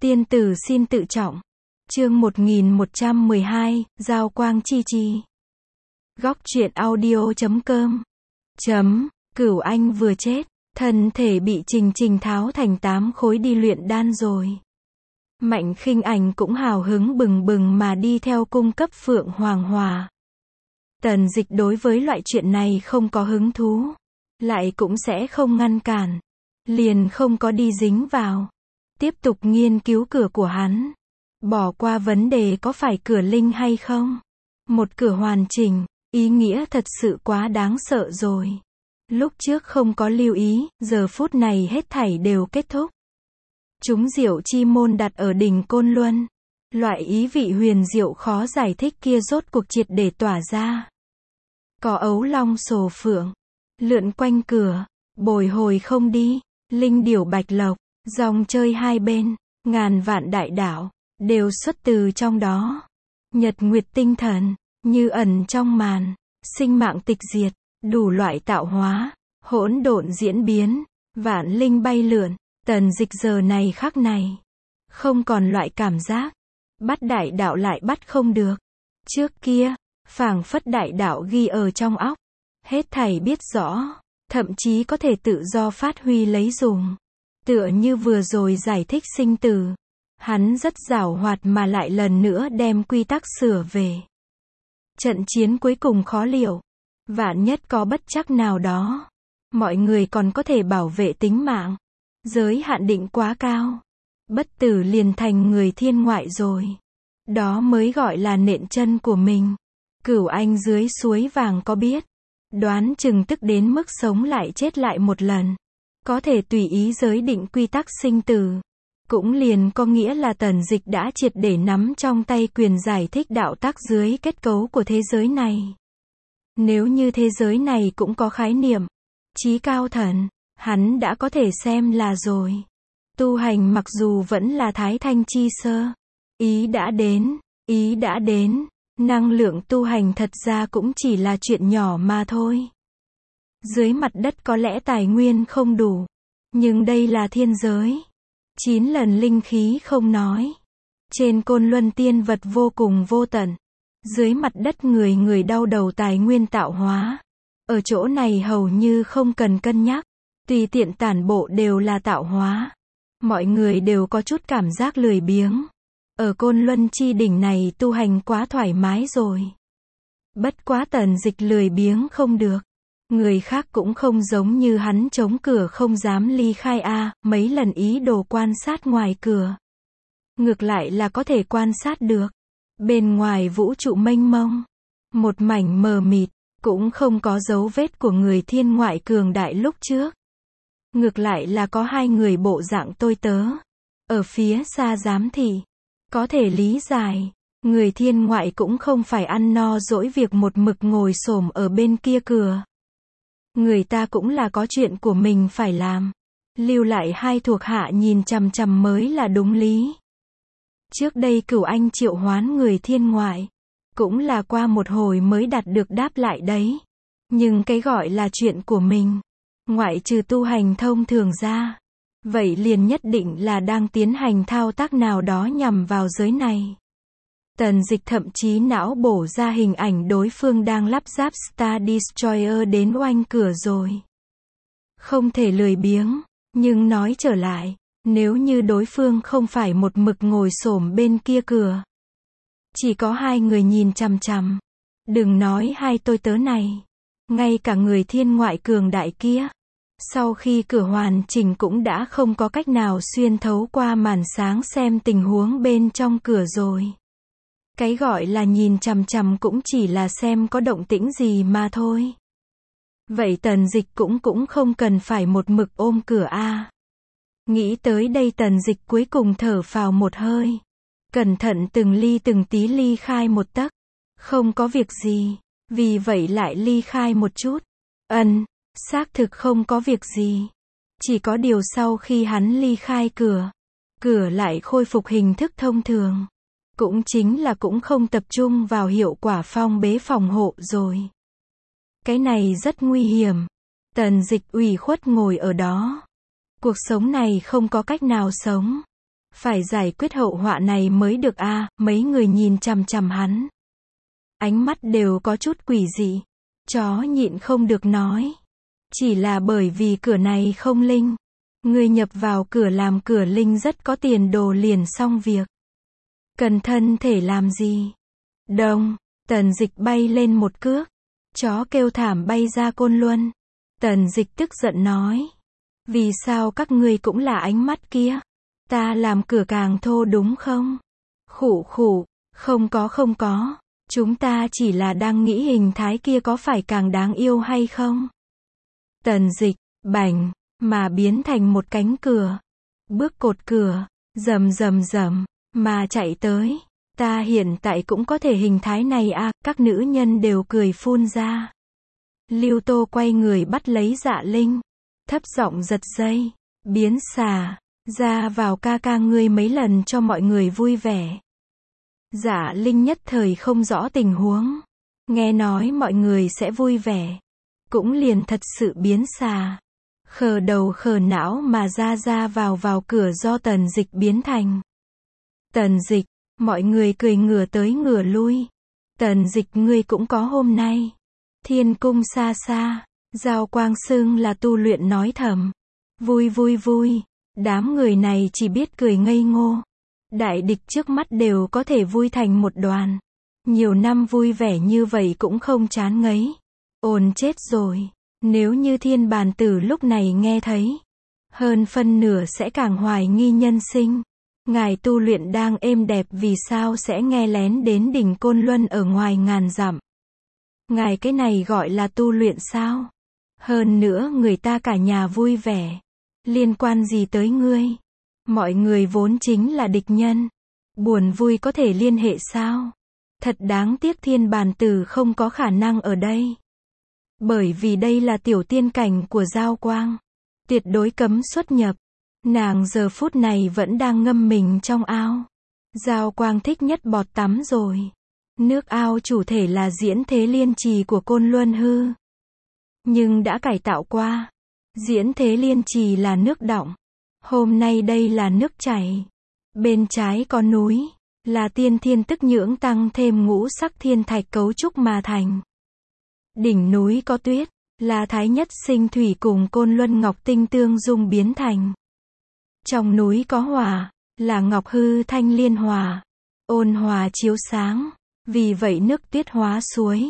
Tiên tử xin tự trọng. Chương 1112, Giao quang chi chi. Góc truyện audio.com. Cửu Anh vừa chết, thân thể bị Trình tháo thành 8 khối đi luyện đan rồi. Mạnh Khinh Ảnh cũng hào hứng bừng bừng mà đi theo cung cấp Phượng Hoàng Hòa. Tần Dịch đối với loại chuyện này không có hứng thú, lại cũng sẽ không ngăn cản, liền không có đi dính vào. Tiếp tục nghiên cứu cửa của hắn. Bỏ qua vấn đề có phải cửa linh hay không. Một cửa hoàn chỉnh, ý nghĩa thật sự quá đáng sợ rồi. Lúc trước không có lưu ý, giờ phút này hết thảy đều kết thúc. Chúng diệu chi môn đặt ở đỉnh Côn Luân. Loại ý vị huyền diệu khó giải thích kia rốt cuộc triệt để tỏa ra. Có ấu long sồ phượng, lượn quanh cửa, bồi hồi không đi, linh điểu bạch lộc, dòng chơi hai bên, ngàn vạn đại đạo, đều xuất từ trong đó. Nhật nguyệt tinh thần, như ẩn trong màn, sinh mạng tịch diệt, đủ loại tạo hóa, hỗn độn diễn biến, vạn linh bay lượn. Tần Dịch giờ này khắc này, không còn loại cảm giác, bắt đại đạo lại bắt không được. Trước kia, phảng phất đại đạo ghi ở trong óc, hết thảy biết rõ, thậm chí có thể tự do phát huy lấy dùng. Tựa như vừa rồi giải thích sinh tử, hắn rất giảo hoạt mà lại lần nữa đem quy tắc sửa về. Trận chiến cuối cùng khó liệu, vạn nhất có bất trắc nào đó, mọi người còn có thể bảo vệ tính mạng. Giới hạn định quá cao, bất tử liền thành người thiên ngoại rồi. Đó mới gọi là nện chân của mình. Cửu Anh dưới suối vàng có biết, đoán chừng tức đến mức sống lại chết lại một lần. Có thể tùy ý giới định quy tắc sinh tử. Cũng liền có nghĩa là Tần Dịch đã triệt để nắm trong tay quyền giải thích đạo tắc dưới kết cấu của thế giới này. Nếu như thế giới này cũng có khái niệm chí cao thần, hắn đã có thể xem là rồi. Tu hành mặc dù vẫn là thái thanh chi sơ. Ý đã đến, năng lượng tu hành thật ra cũng chỉ là chuyện nhỏ mà thôi. Dưới mặt đất có lẽ tài nguyên không đủ, nhưng đây là thiên giới. 9 lần linh khí không nói. Trên Côn Luân tiên vật vô cùng vô tận. Dưới mặt đất người đau đầu tài nguyên tạo hóa. Ở chỗ này hầu như không cần cân nhắc. Tùy tiện tản bộ đều là tạo hóa. Mọi người đều có chút cảm giác lười biếng. Ở Côn Luân chi đỉnh này tu hành quá thoải mái rồi. Bất quá Tần Dịch lười biếng không được. Người khác cũng không giống như hắn chống cửa không dám ly khai mấy lần ý đồ quan sát ngoài cửa. Ngược lại là có thể quan sát được. Bên ngoài vũ trụ mênh mông, một mảnh mờ mịt, cũng không có dấu vết của người thiên ngoại cường đại lúc trước. Ngược lại là có hai người bộ dạng tôi tớ. Ở phía xa giám thị. Có thể lý giải. Người thiên ngoại cũng không phải ăn no dỗi việc một mực ngồi xổm ở bên kia cửa. Người ta cũng là có chuyện của mình phải làm. Lưu lại hai thuộc hạ nhìn chằm chằm mới là đúng lý. Trước đây Cửu Anh triệu hoán người thiên ngoại. Cũng là qua một hồi mới đạt được đáp lại đấy. Nhưng cái gọi là chuyện của mình, ngoại trừ tu hành thông thường ra, vậy liền nhất định là đang tiến hành thao tác nào đó nhằm vào giới này. Tần Dịch thậm chí não bổ ra hình ảnh đối phương đang lắp ráp Star Destroyer đến oanh cửa rồi. Không thể lười biếng, nhưng nói trở lại, nếu như đối phương không phải một mực ngồi xổm bên kia cửa, chỉ có hai người nhìn chằm chằm, đừng nói hai tôi tớ này, ngay cả người thiên ngoại cường đại kia, sau khi cửa hoàn chỉnh cũng đã không có cách nào xuyên thấu qua màn sáng xem tình huống bên trong cửa rồi. Cái gọi là nhìn chằm chằm cũng chỉ là xem có động tĩnh gì mà thôi. Vậy Tần Dịch cũng không cần phải một mực ôm cửa Nghĩ tới đây Tần Dịch cuối cùng thở phào một hơi. Cẩn thận từng ly từng tí ly khai một tấc. Không có việc gì. Vì vậy lại ly khai một chút. Xác thực không có việc gì. Chỉ có điều sau khi hắn ly khai cửa lại khôi phục hình thức thông thường. Cũng chính là cũng không tập trung vào hiệu quả phong bế phòng hộ rồi. Cái này rất nguy hiểm. Tần Dịch ủy khuất ngồi ở đó. Cuộc sống này không có cách nào sống. Phải giải quyết hậu họa này mới được a. Mấy người nhìn chằm chằm hắn. Ánh mắt đều có chút quỷ dị. Chó nhịn không được nói. Chỉ là bởi vì cửa này không linh. Người nhập vào cửa làm cửa linh rất có tiền đồ liền xong việc. Cần thân thể làm gì? Đông, Tần Dịch bay lên một cước. Chó kêu thảm bay ra Côn Luân. Tần Dịch tức giận nói. Vì sao các ngươi cũng là ánh mắt kia? Ta làm cửa càng thô đúng không? Khụ khụ, không có. Chúng ta chỉ là đang nghĩ hình thái kia có phải càng đáng yêu hay không? Tần Dịch, bành, mà biến thành một cánh cửa. Bước cột cửa, rầm, mà chạy tới. Ta hiện tại cũng có thể hình thái này à, các nữ nhân đều cười phun ra. Lưu Tô quay người bắt lấy Dạ Linh. Thấp giọng giật dây. Biến xà, ra vào ca ca ngươi mấy lần cho mọi người vui vẻ. Dạ Linh nhất thời không rõ tình huống. Nghe nói mọi người sẽ vui vẻ. Cũng liền thật sự biến xà. Khờ đầu khờ não mà ra vào cửa do Tần Dịch biến thành. Tần Dịch, mọi người cười ngửa tới ngửa lui. Tần Dịch ngươi cũng có hôm nay. Thiên cung xa xa, Giao Quang xưng là tu luyện nói thầm. Vui. Đám người này chỉ biết cười ngây ngô. Đại địch trước mắt đều có thể vui thành một đoàn. Nhiều năm vui vẻ như vậy cũng không chán ngấy. Ồn chết rồi. Nếu như Thiên Bàn Tử lúc này nghe thấy, hơn phân nửa sẽ càng hoài nghi nhân sinh. Ngài tu luyện đang êm đẹp vì sao sẽ nghe lén đến đỉnh Côn Luân ở ngoài ngàn dặm. Ngài cái này gọi là tu luyện sao? Hơn nữa người ta cả nhà vui vẻ. Liên quan gì tới ngươi? Mọi người vốn chính là địch nhân. Buồn vui có thể liên hệ sao? Thật đáng tiếc Thiên Bàn Tử không có khả năng ở đây. Bởi vì đây là tiểu tiên cảnh của Giao Quang. Tuyệt đối cấm xuất nhập. Nàng giờ phút này vẫn đang ngâm mình trong ao. Giao Quang thích nhất bọt tắm rồi. Nước ao chủ thể là Diễn Thế Liên Trì của Côn Luân hư. Nhưng đã cải tạo qua. Diễn Thế Liên Trì là nước đọng. Hôm nay đây là nước chảy. Bên trái có núi. Là tiên thiên tức nhưỡng tăng thêm ngũ sắc thiên thạch cấu trúc mà thành. Đỉnh núi có tuyết. Là Thái Nhất Sinh Thủy cùng Côn Luân Ngọc Tinh tương dung biến thành. Trong núi có hỏa. Là Ngọc Hư Thanh Liên Hòa. Ôn hòa chiếu sáng. Vì vậy nước tuyết hóa suối.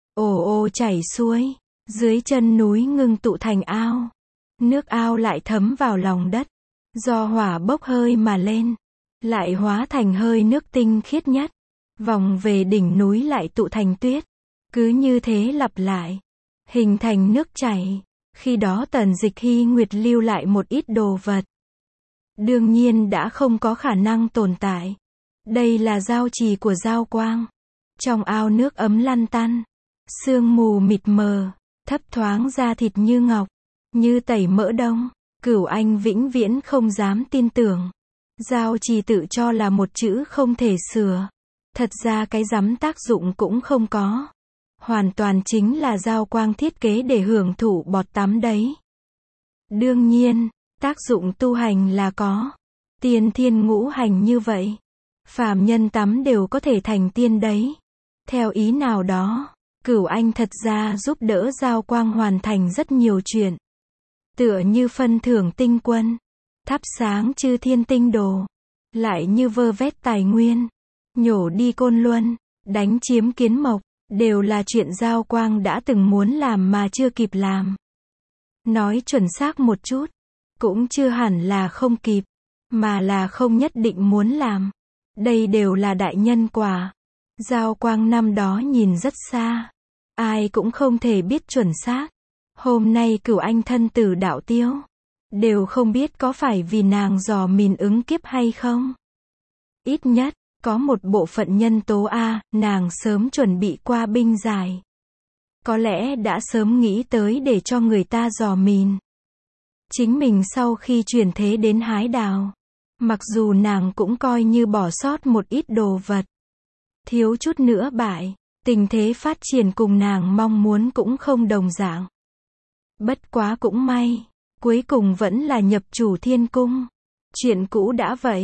Ồ chảy xuôi. Dưới chân núi ngưng tụ thành ao. Nước ao lại thấm vào lòng đất. Do hỏa bốc hơi mà lên. Lại hóa thành hơi nước tinh khiết nhất. Vòng về đỉnh núi lại tụ thành tuyết. Cứ như thế lặp lại. Hình thành nước chảy. Khi đó Tần Dịch Hy Nguyệt lưu lại một ít đồ vật. Đương nhiên đã không có khả năng tồn tại. Đây là giao trì của Giao Quang. Trong ao nước ấm lăn tăn. Sương mù mịt mờ. Thấp thoáng da thịt như ngọc. Như tẩy mỡ đông. Cửu Anh vĩnh viễn không dám tin tưởng. Giao trì tự cho là một chữ không thể sửa. Thật ra cái dám tác dụng cũng không có. Hoàn toàn chính là Giao Quang thiết kế để hưởng thụ bọt tắm đấy. Đương nhiên, tác dụng tu hành là có. Tiên thiên ngũ hành như vậy. Phàm nhân tắm đều có thể thành tiên đấy. Theo ý nào đó, Cửu Anh thật ra giúp đỡ Giao Quang hoàn thành rất nhiều chuyện. Tựa như phân thưởng tinh quân, thắp sáng chư thiên tinh đồ, lại như vơ vét tài nguyên, nhổ đi Côn Luân, đánh chiếm Kiến Mộc, đều là chuyện Giao Quang đã từng muốn làm mà chưa kịp làm. Nói chuẩn xác một chút, cũng chưa hẳn là không kịp, mà là không nhất định muốn làm. Đây đều là đại nhân quả. Giao Quang năm đó nhìn rất xa. Ai cũng không thể biết chuẩn xác. Hôm nay Cửu Anh thân tử đạo tiêu. Đều không biết có phải vì nàng dò mìn ứng kiếp hay không. Ít nhất, có một bộ phận nhân tố A, nàng sớm chuẩn bị qua binh giải. Có lẽ đã sớm nghĩ tới để cho người ta dò mìn. Chính mình sau khi chuyển thế đến hái đào. Mặc dù nàng cũng coi như bỏ sót một ít đồ vật. Thiếu chút nữa bại. Tình thế phát triển cùng nàng mong muốn cũng không đồng dạng. Bất quá cũng may. Cuối cùng vẫn là nhập chủ thiên cung. Chuyện cũ đã vậy.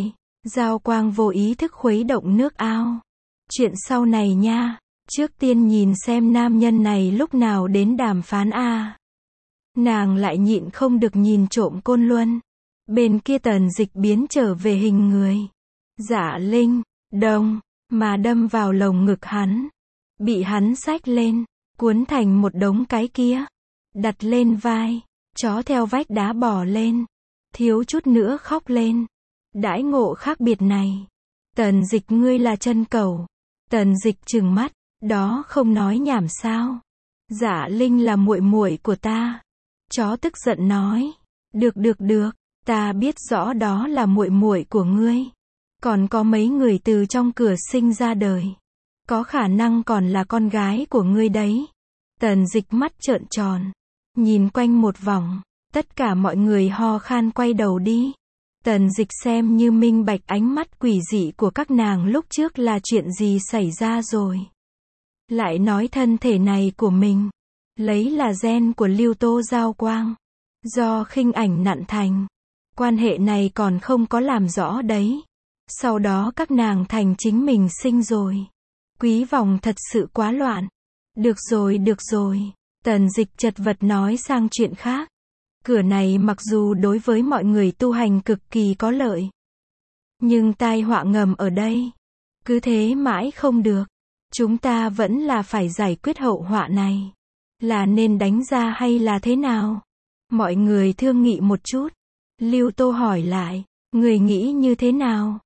Giao Quang vô ý thức khuấy động nước ao. Chuyện sau này nha. Trước tiên nhìn xem nam nhân này lúc nào đến đàm phán a. Nàng lại nhịn không được nhìn trộm Côn Luân. Bên kia Tần Dịch biến trở về hình người. Dạ Linh, đông, mà đâm vào lồng ngực hắn. Bị hắn xách lên, cuốn thành một đống cái kia. Đặt lên vai, chó theo vách đá bò lên. Thiếu chút nữa khóc lên. Đãi ngộ khác biệt này. Tần Dịch ngươi là chân cẩu. Tần Dịch trừng mắt, đó không nói nhảm sao. Dạ Linh là muội muội của ta. Chó tức giận nói, được, ta biết rõ đó là muội muội của ngươi. Còn có mấy người từ trong cửa sinh ra đời. Có khả năng còn là con gái của ngươi đấy. Tần Dịch mắt trợn tròn. Nhìn quanh một vòng. Tất cả mọi người ho khan quay đầu đi. Tần Dịch xem như minh bạch ánh mắt quỷ dị của các nàng lúc trước là chuyện gì xảy ra rồi. Lại nói thân thể này của mình. Lấy là gen của Lưu Tô Giao Quang. Do khinh ảnh nặn thành. Quan hệ này còn không có làm rõ đấy. Sau đó các nàng thành chính mình sinh rồi. Quý vòng thật sự quá loạn. Được rồi. Tần Dịch chật vật nói sang chuyện khác. Cửa này mặc dù đối với mọi người tu hành cực kỳ có lợi. Nhưng tai họa ngầm ở đây. Cứ thế mãi không được. Chúng ta vẫn là phải giải quyết hậu họa này. Là nên đánh ra hay là thế nào? Mọi người thương nghị một chút. Lưu Tô hỏi lại. Người nghĩ như thế nào?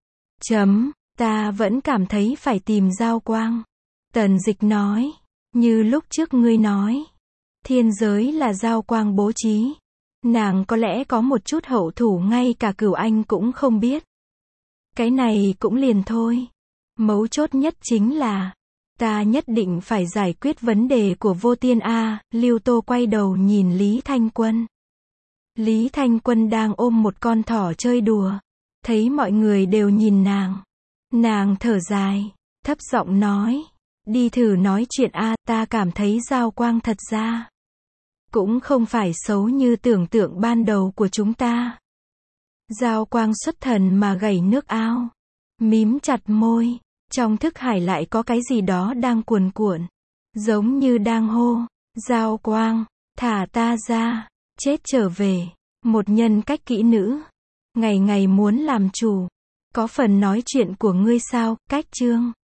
Ta vẫn cảm thấy phải tìm Giao Quang. Tần Dịch nói. Như lúc trước ngươi nói. Thiên giới là Giao Quang bố trí. Nàng có lẽ có một chút hậu thủ ngay cả Cửu Anh cũng không biết. Cái này cũng liền thôi. Mấu chốt nhất chính là. Ta nhất định phải giải quyết vấn đề của Vô Tiên a. Lưu Tô quay đầu nhìn Lý Thanh Quân. Lý Thanh Quân đang ôm một con thỏ chơi đùa. Thấy mọi người đều nhìn nàng. Nàng thở dài. Thấp giọng nói. Đi thử nói chuyện a. Ta cảm thấy Giao Quang thật ra. Cũng không phải xấu như tưởng tượng ban đầu của chúng ta. Giao Quang xuất thần mà gảy nước ao. Mím chặt môi. Trong thức hải lại có cái gì đó đang cuồn cuộn. Giống như đang hô. Giao Quang, thả ta ra. Chết trở về. Một nhân cách kỹ nữ. Ngày ngày muốn làm chủ. Có phần nói chuyện của ngươi sao, cách chương.